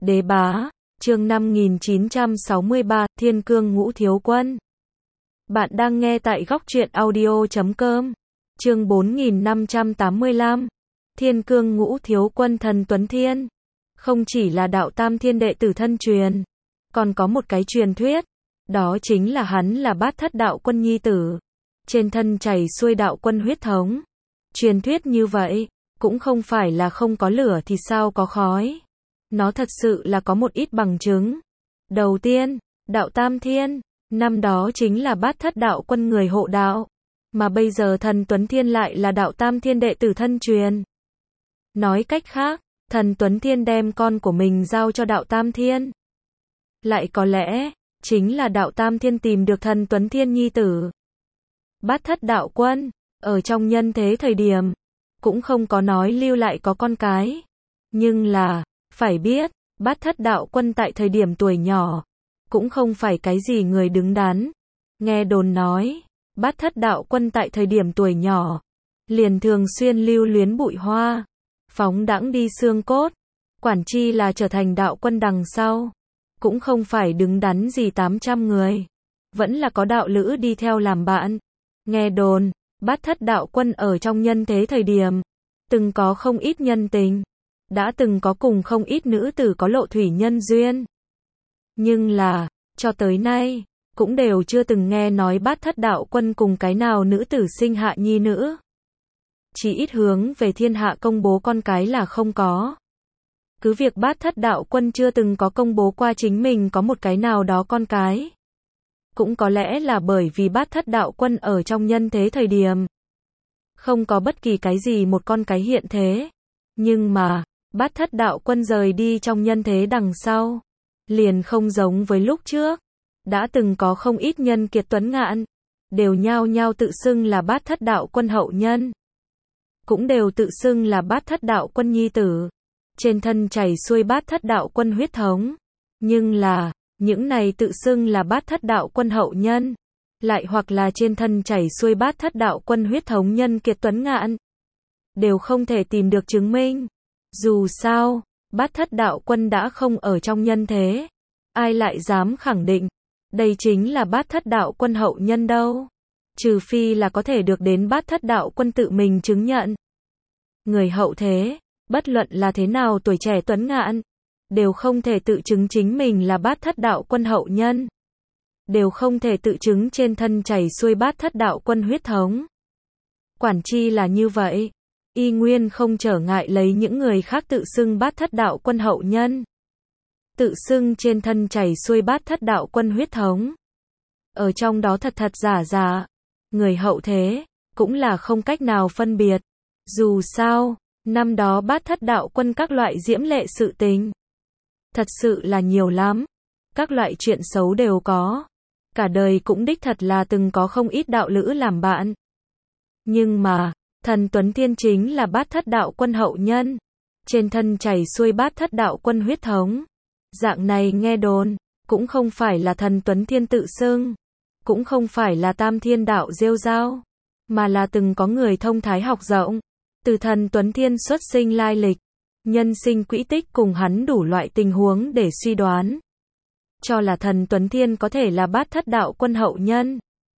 Đế bá, chương 5963, Thiên Cương Ngũ Thiếu Quân. Bạn đang nghe tại góc truyện audio.com. Chương 4585. Thiên Cương Ngũ Thiếu Quân Thần Tuấn Thiên. Không chỉ là đạo Tam Thiên đệ tử thân truyền, còn có một cái truyền thuyết, đó chính là hắn là Bát Thất Đạo Quân nhi tử, trên thân chảy xuôi đạo quân huyết thống. Truyền thuyết như vậy, cũng không phải là không có lửa thì sao có khói. Nó thật sự là có một ít bằng chứng. Đầu tiên, đạo Tam Thiên, năm đó chính là Bát Thất Đạo Quân người hộ đạo, mà bây giờ Thần Tuấn Thiên lại là đạo Tam Thiên đệ tử thân truyền. Nói cách khác, Thần Tuấn Thiên đem con của mình giao cho đạo Tam Thiên. Lại có lẽ, chính là đạo Tam Thiên tìm được Thần Tuấn Thiên nhi tử. Bát Thất Đạo Quân, ở trong nhân thế thời điểm, cũng không có nói lưu lại có con cái. Nhưng là, phải biết, Bát Thất Đạo Quân tại thời điểm tuổi nhỏ, cũng không phải cái gì người đứng đắn. Nghe đồn nói, Bát Thất Đạo Quân tại thời điểm tuổi nhỏ, liền thường xuyên lưu luyến bụi hoa, phóng đãng đi xương cốt, quản chi là trở thành đạo quân đằng sau, cũng không phải đứng đắn gì 800 người, vẫn là có đạo lữ đi theo làm bạn. Nghe đồn, Bát Thất Đạo Quân ở trong nhân thế thời điểm, từng có không ít nhân tình, đã từng có cùng không ít nữ tử có lộ thủy nhân duyên. Nhưng là, cho tới nay, cũng đều chưa từng nghe nói Bát Thất Đạo Quân cùng cái nào nữ tử sinh hạ nhi nữ. Chỉ ít hướng về thiên hạ công bố con cái là không có. Cứ việc Bát Thất Đạo Quân chưa từng có công bố qua chính mình có một cái nào đó con cái. Cũng có lẽ là bởi vì Bát Thất Đạo Quân ở trong nhân thế thời điểm, không có bất kỳ cái gì một con cái hiện thế. Nhưng mà, Bát Thất Đạo Quân rời đi trong nhân thế đằng sau, liền không giống với lúc trước. Đã từng có không ít nhân kiệt tuấn ngạn, đều nhao nhao tự xưng là Bát Thất Đạo Quân hậu nhân. Cũng đều tự xưng là Bát Thất Đạo Quân nhi tử, trên thân chảy xuôi Bát Thất Đạo Quân huyết thống. Nhưng là, những này tự xưng là Bát Thất Đạo Quân hậu nhân, lại hoặc là trên thân chảy xuôi Bát Thất Đạo Quân huyết thống nhân kiệt tuấn ngạn, đều không thể tìm được chứng minh. Dù sao, Bát Thất Đạo Quân đã không ở trong nhân thế, ai lại dám khẳng định đây chính là Bát Thất Đạo Quân hậu nhân đâu? Trừ phi là có thể được đến Bát Thất Đạo Quân tự mình chứng nhận. Người hậu thế, bất luận là thế nào tuổi trẻ tuấn ngạn, đều không thể tự chứng chính mình là Bát Thất Đạo Quân hậu nhân. Đều không thể tự chứng trên thân chảy xuôi Bát Thất Đạo Quân huyết thống. Quản chi là như vậy, y nguyên không trở ngại lấy những người khác tự xưng Bát Thất Đạo Quân hậu nhân. Tự xưng trên thân chảy xuôi Bát Thất Đạo Quân huyết thống. Ở trong đó thật thật giả giả, người hậu thế, cũng là không cách nào phân biệt. Dù sao, năm đó Bát Thất Đạo Quân các loại diễm lệ sự tình, thật sự là nhiều lắm. Các loại chuyện xấu đều có. Cả đời cũng đích thật là từng có không ít đạo lữ làm bạn. Nhưng mà, Thần Tuấn Thiên chính là Bát Thất Đạo Quân hậu nhân, trên thân chảy xuôi Bát Thất Đạo Quân huyết thống. Dạng này nghe đồn, cũng không phải là Thần Tuấn Thiên tự xưng, cũng không phải là Tam Thiên đạo rêu rao, mà là từng có người thông thái học rộng, từ Thần Tuấn Thiên xuất sinh lai lịch, nhân sinh quỹ tích cùng hắn đủ loại tình huống để suy đoán, cho là Thần Tuấn Thiên có thể là Bát Thất Đạo Quân hậu nhân.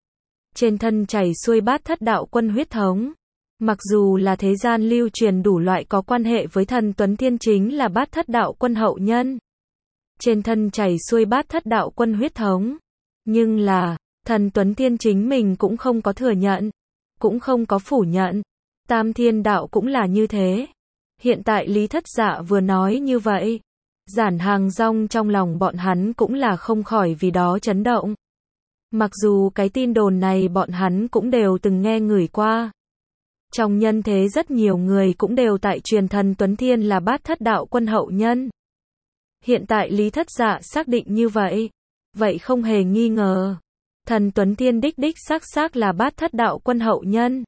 Trên thân chảy xuôi Bát Thất Đạo Quân huyết thống. Mặc dù là thế gian lưu truyền đủ loại có quan hệ với Thần Tuấn Thiên chính là Bát Thất Đạo Quân hậu nhân, trên thân chảy xuôi Bát Thất Đạo Quân huyết thống. Nhưng là, Thần Tuấn Thiên chính mình cũng không có thừa nhận, cũng không có phủ nhận. Tam Thiên đạo cũng là như thế. Hiện tại Lý Thất Dạ vừa nói như vậy, Giản Hàng Rong trong lòng bọn hắn cũng là không khỏi vì đó chấn động. Mặc dù cái tin đồn này bọn hắn cũng đều từng nghe ngửi qua. Trong nhân thế rất nhiều người cũng đều tại truyền Thần Tuấn Thiên là Bát Thất Đạo Quân hậu nhân. Hiện tại Lý Thất Dạ xác định như vậy, vậy không hề nghi ngờ, Thần Tuấn Thiên đích đích xác là Bát Thất Đạo Quân hậu nhân.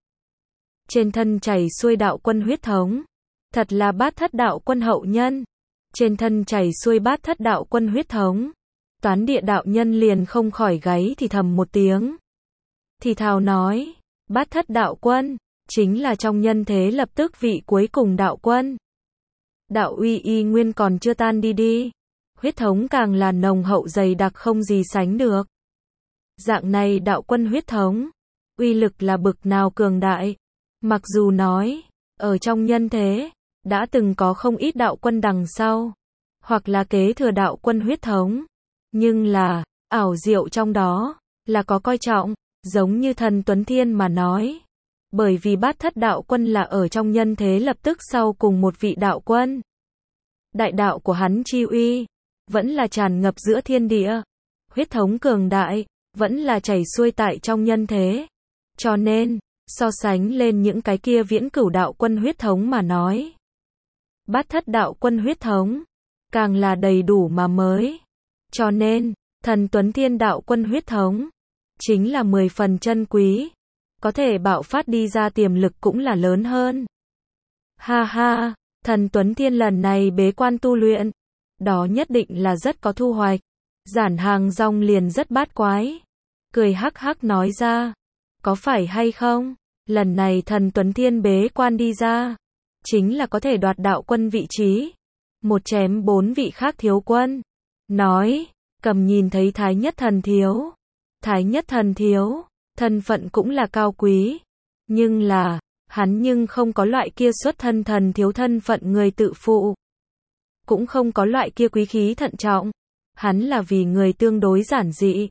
Trên thân chảy xuôi đạo quân huyết thống, thật là Bát Thất Đạo Quân hậu nhân. Trên thân chảy xuôi Bát Thất Đạo Quân huyết thống. Toán địa đạo nhân liền không khỏi gáy thì thầm một tiếng. Thì thào nói, Bát Thất Đạo Quân, chính là trong nhân thế lập tức vị cuối cùng đạo quân. Đạo uy y nguyên còn chưa tan đi đi. huyết thống càng là nồng hậu dày đặc không gì sánh được. Dạng này đạo quân huyết thống, uy lực là bực nào cường đại. Mặc dù nói, ở trong nhân thế, đã từng có không ít đạo quân đằng sau, hoặc là kế thừa đạo quân huyết thống. Nhưng là, ảo diệu trong đó, là có coi trọng, giống như thần Tuấn Thiên mà nói. Bởi vì Bát Thất đạo quân là ở trong nhân thế lập tức sau cùng một vị đạo quân. Đại đạo của hắn chi uy, vẫn là tràn ngập giữa thiên địa. Huyết thống cường đại, vẫn là chảy xuôi tại trong nhân thế. Cho nên, so sánh lên những cái kia viễn cửu đạo quân huyết thống mà nói. Bát Thất đạo quân huyết thống, càng là đầy đủ mà mới. Cho nên, thần Tuấn Thiên đạo quân huyết thống, chính là 10 phần chân quý. Có thể bạo phát đi ra tiềm lực cũng là lớn hơn. Ha ha, thần Tuấn Thiên lần này bế quan tu luyện, đó nhất định là rất có thu hoạch. Giản Hàng Rong liền rất bát quái, cười hắc hắc nói ra, có phải hay không, lần này thần Tuấn Thiên bế quan đi ra, chính là có thể đoạt đạo quân vị trí, một chém 4 vị khác thiếu quân. Nói, cầm nhìn thấy Thái Nhất Thần Thiếu. Thái Nhất Thần Thiếu, thân phận cũng là cao quý, nhưng là, hắn nhưng không có loại kia xuất thân thần thiếu thân phận người tự phụ. Cũng không có loại kia quý khí thận trọng, hắn là vì người tương đối giản dị.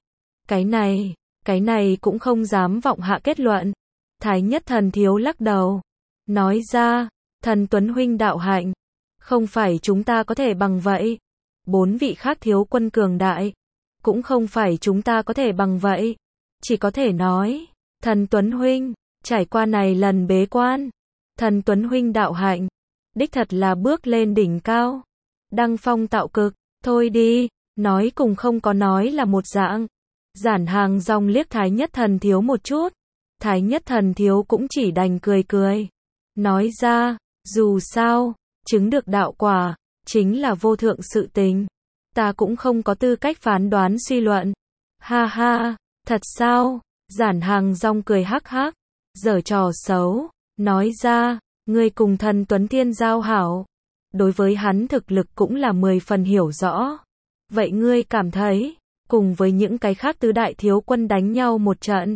Cái này cũng không dám vọng hạ kết luận. Thái Nhất Thần Thiếu lắc đầu, nói ra, thần Tuấn huynh đạo hạnh, không phải chúng ta có thể bằng vậy. 4 vị khác thiếu quân cường đại, cũng không phải chúng ta có thể bằng vậy. Chỉ có thể nói, thần Tuấn huynh, trải qua này lần bế quan, thần Tuấn huynh đạo hạnh, đích thật là bước lên đỉnh cao. Đăng phong tạo cực, thôi đi, nói cùng không có nói là một dạng. Giản Hàng Rong liếc Thái Nhất Thần Thiếu một chút. Thái Nhất Thần Thiếu cũng chỉ đành cười cười. Nói ra, dù sao, chứng được đạo quả, chính là vô thượng sự tình. Ta cũng không có tư cách phán đoán suy luận. Ha ha, thật sao? Giản Hàng Rong cười hắc hắc, giở trò xấu, nói ra, ngươi cùng thần Tuấn Thiên giao hảo. Đối với hắn thực lực cũng là 10 phần hiểu rõ. Vậy ngươi cảm thấy, cùng với những cái khác tứ đại thiếu quân đánh nhau một trận,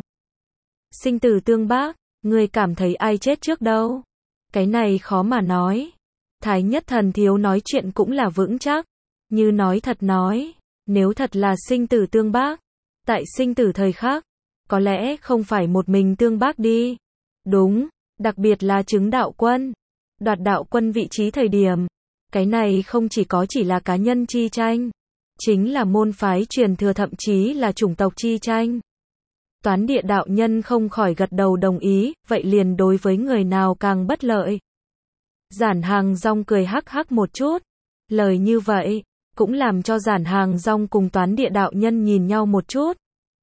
sinh tử tương bác, ngươi cảm thấy ai chết trước đâu? Cái này khó mà nói. Thái Nhất Thần Thiếu nói chuyện cũng là vững chắc. Như nói thật nói, nếu thật là sinh tử tương bác, tại sinh tử thời khắc, có lẽ không phải một mình tương bác đi. Đúng, đặc biệt là chứng đạo quân, đoạt đạo quân vị trí thời điểm. Cái này không chỉ là cá nhân chi tranh, chính là môn phái truyền thừa thậm chí là chủng tộc chi tranh. Toán Địa đạo nhân không khỏi gật đầu đồng ý, vậy liền đối với người nào càng bất lợi. Giản Hàng Rong cười hắc hắc một chút, lời như vậy, cũng làm cho Giản Hàng Rong cùng Toán Địa đạo nhân nhìn nhau một chút.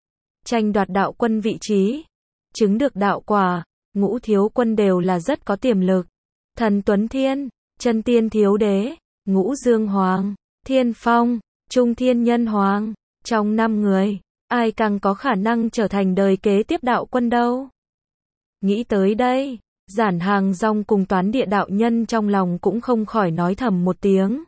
Tranh đoạt đạo quân vị trí, chứng được đạo quả, Ngũ thiếu quân đều là rất có tiềm lực. Thần Tuấn Thiên, Chân Tiên Thiếu Đế, Ngũ Dương Hoàng, Thiên Phong, Trung Thiên Nhân Hoàng, trong 5 người, ai càng có khả năng trở thành đời kế tiếp đạo quân đâu? Nghĩ tới đây, Giản Hàng Rong cùng Toán Địa đạo nhân trong lòng cũng không khỏi nói thầm một tiếng.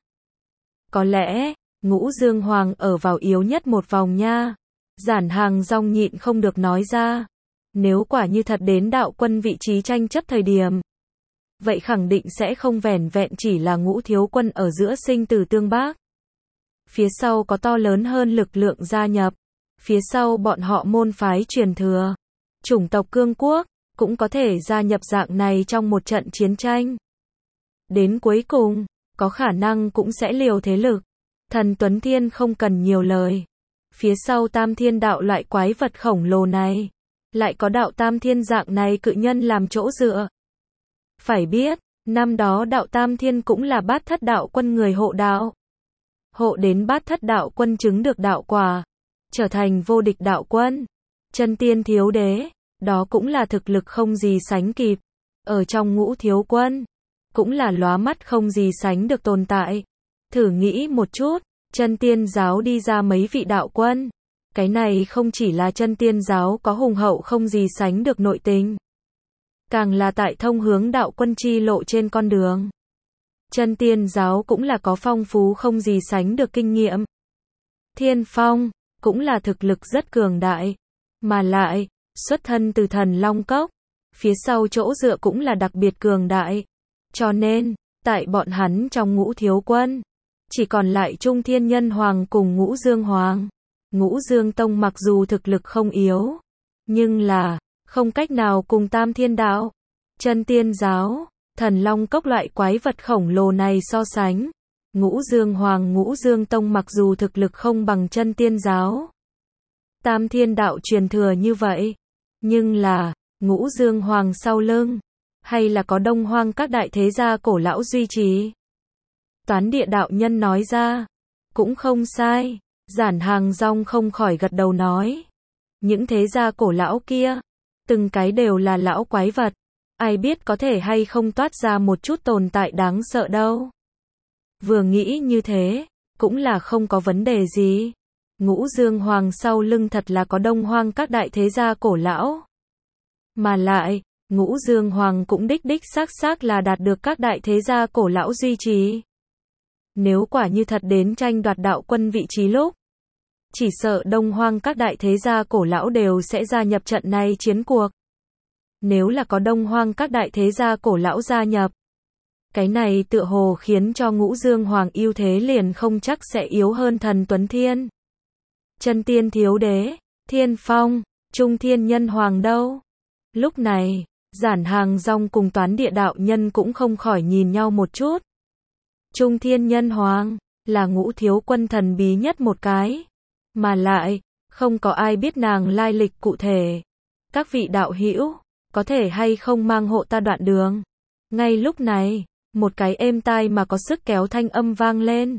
Có lẽ, Ngũ Dương Hoàng ở vào yếu nhất một vòng nha. Giản Hàng Rong nhịn không được nói ra. Nếu quả như thật đến đạo quân vị trí tranh chấp thời điểm, vậy khẳng định sẽ không vẻn vẹn chỉ là Ngũ thiếu quân ở giữa sinh tử tương bác. Phía sau có to lớn hơn lực lượng gia nhập. Phía sau bọn họ môn phái truyền thừa, chủng tộc cương quốc, cũng có thể gia nhập dạng này trong một trận chiến tranh. Đến cuối cùng, có khả năng cũng sẽ liều thế lực. Thần Tuấn Thiên không cần nhiều lời. Phía sau Tam Thiên đạo loại quái vật khổng lồ này, lại có đạo Tam Thiên dạng này cự nhân làm chỗ dựa. Phải biết, năm đó đạo Tam Thiên cũng là Bát Thất đạo quân người hộ đạo. Hộ đến Bát Thất đạo quân chứng được đạo quả, trở thành vô địch đạo quân. Chân Tiên Thiếu Đế, đó cũng là thực lực không gì sánh kịp. Ở trong Ngũ thiếu quân, cũng là lóa mắt không gì sánh được tồn tại. Thử nghĩ một chút, Chân Tiên giáo đi ra mấy vị đạo quân. Cái này không chỉ là Chân Tiên giáo có hùng hậu không gì sánh được nội tình, càng là tại thông hướng đạo quân chi lộ trên con đường, Chân tiên giáo cũng là có phong phú không gì sánh được kinh nghiệm. Thiên Phong cũng là thực lực rất cường đại, mà lại xuất thân từ Thần Long Cốc, phía sau chỗ dựa cũng là đặc biệt cường đại. Cho nên, tại bọn hắn trong Ngũ Thiếu Quân, chỉ còn lại Trung Thiên Nhân Hoàng cùng Ngũ Dương Hoàng. Ngũ Dương Tông mặc dù thực lực không yếu, nhưng là không cách nào cùng Tam Thiên Đạo, Chân Tiên Giáo, Thần Long Cốc loại quái vật khổng lồ này so sánh. Ngũ Dương Hoàng Ngũ Dương Tông mặc dù thực lực không bằng Chân Tiên Giáo, Tam Thiên Đạo truyền thừa như vậy, nhưng là Ngũ Dương Hoàng sau lưng, hay là có Đông Hoang các đại thế gia cổ lão duy trì. Toán Địa đạo nhân nói ra, cũng không sai. Giản Hàng Rong không khỏi gật đầu nói, những thế gia cổ lão kia, từng cái đều là lão quái vật, ai biết có thể hay không toát ra một chút tồn tại đáng sợ đâu. Vừa nghĩ như thế, cũng là không có vấn đề gì. Ngũ Dương Hoàng sau lưng thật là có Đông Hoang các đại thế gia cổ lão. Mà lại, Ngũ Dương Hoàng cũng đích xác là đạt được các đại thế gia cổ lão duy trì. Nếu quả như thật đến tranh đoạt đạo quân vị trí lúc, chỉ sợ Đông Hoang các đại thế gia cổ lão đều sẽ gia nhập trận này chiến cuộc. Nếu là có Đông Hoang các đại thế gia cổ lão gia nhập, cái này tựa hồ khiến cho Ngũ Dương Hoàng ưu thế liền không chắc sẽ yếu hơn Thần Tuấn Thiên. Chân Tiên Thiếu Đế, Thiên Phong, Trung Thiên Nhân Hoàng đâu? Lúc này, Giản Hàng Rong cùng Toán Địa đạo nhân cũng không khỏi nhìn nhau một chút. Trung Thiên Nhân Hoàng là Ngũ Thiếu Quân thần bí nhất một cái, mà lại không có ai biết nàng lai lịch cụ thể. Các vị đạo hữu, có thể hay không mang hộ ta đoạn đường? Ngay lúc này, một cái êm tai mà có sức kéo thanh âm vang lên.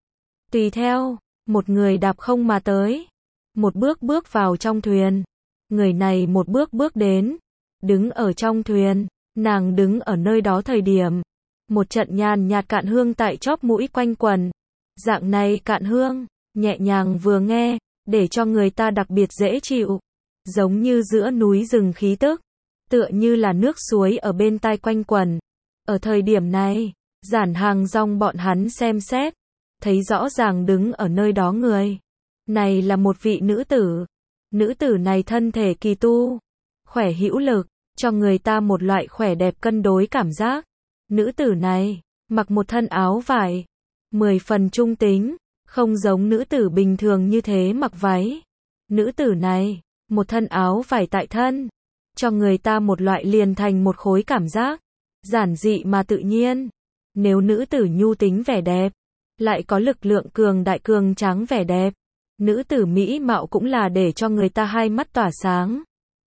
Tùy theo, một người đạp không mà tới, một bước vào trong thuyền. Người này một bước đến, đứng ở trong thuyền, nàng đứng ở nơi đó thời điểm, một trận nhàn nhạt cạn hương tại chóp mũi quanh quần. Dạng này cạn hương, nhẹ nhàng vừa nghe, để cho người ta đặc biệt dễ chịu, giống như giữa núi rừng khí tức, tựa như là nước suối ở bên tai quanh quần. Ở thời điểm này, Giản Hàng Rong bọn hắn xem xét, thấy rõ ràng đứng ở nơi đó người này là một vị nữ tử. Nữ tử này thân thể kỳ tu, khỏe hữu lực, cho người ta một loại khỏe đẹp cân đối cảm giác. Nữ tử này mặc một thân áo vải, 10 phần trung tính, không giống nữ tử bình thường như thế mặc váy. Nữ tử này, một thân áo vải tại thân, cho người ta một loại liền thành một khối cảm giác, giản dị mà tự nhiên. Nếu nữ tử nhu tính vẻ đẹp, lại có lực lượng cường đại cường tráng vẻ đẹp, nữ tử mỹ mạo cũng là để cho người ta hai mắt tỏa sáng.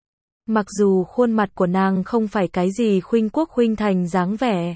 Mặc dù khuôn mặt của nàng không phải cái gì khuynh quốc khuynh thành dáng vẻ,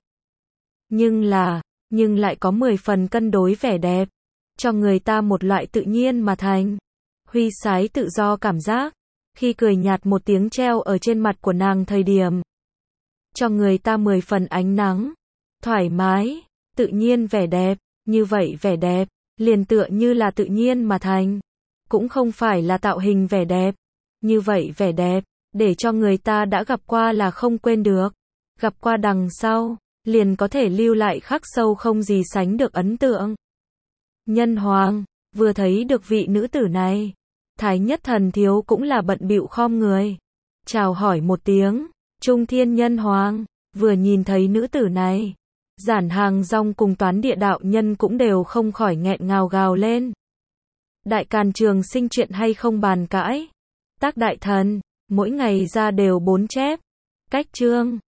nhưng lại có 10 phần cân đối vẻ đẹp, cho người ta một loại tự nhiên mà thành, huy sái tự do cảm giác. Khi cười nhạt một tiếng treo ở trên mặt của nàng thời điểm, cho người ta 10 phần ánh nắng, thoải mái, tự nhiên vẻ đẹp. Như vậy vẻ đẹp, liền tựa như là tự nhiên mà thành, cũng không phải là tạo hình vẻ đẹp. Như vậy vẻ đẹp, để cho người ta đã gặp qua là không quên được, gặp qua đằng sau, liền có thể lưu lại khắc sâu không gì sánh được ấn tượng. Nhân Hoàng, vừa thấy được vị nữ tử này, Thái Nhất Thần Thiếu cũng là bận bịu khom người, chào hỏi một tiếng. Trung Thiên Nhân Hoàng, vừa nhìn thấy nữ tử này, Giản Hàng Rong cùng Toán Địa đạo nhân cũng đều không khỏi nghẹn ngào gào lên. Đại Càn Trường Sinh chuyện hay không bàn cãi. Tác Đại Thần, mỗi ngày ra đều 4 chép. Cách chương